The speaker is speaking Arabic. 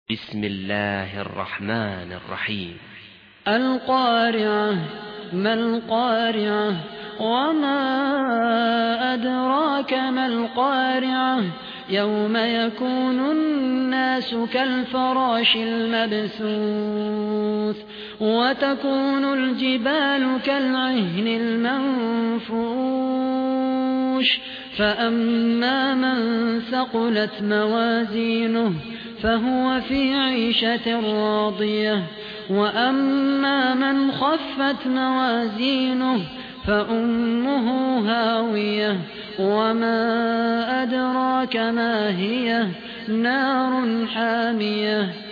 بسم الله الرحمن الرحيم. القارعة. ما القارعة؟ وما أدراك ما القارعة؟ يوم يكون الناس كالفراش المبثوث وتكون الجبال كالعهن المنفوش فأما من ثقلت موازينه فهو في عيشة راضية وأما من خفت موازينه فأمه هاوية وما أدراك ما هي نار حامية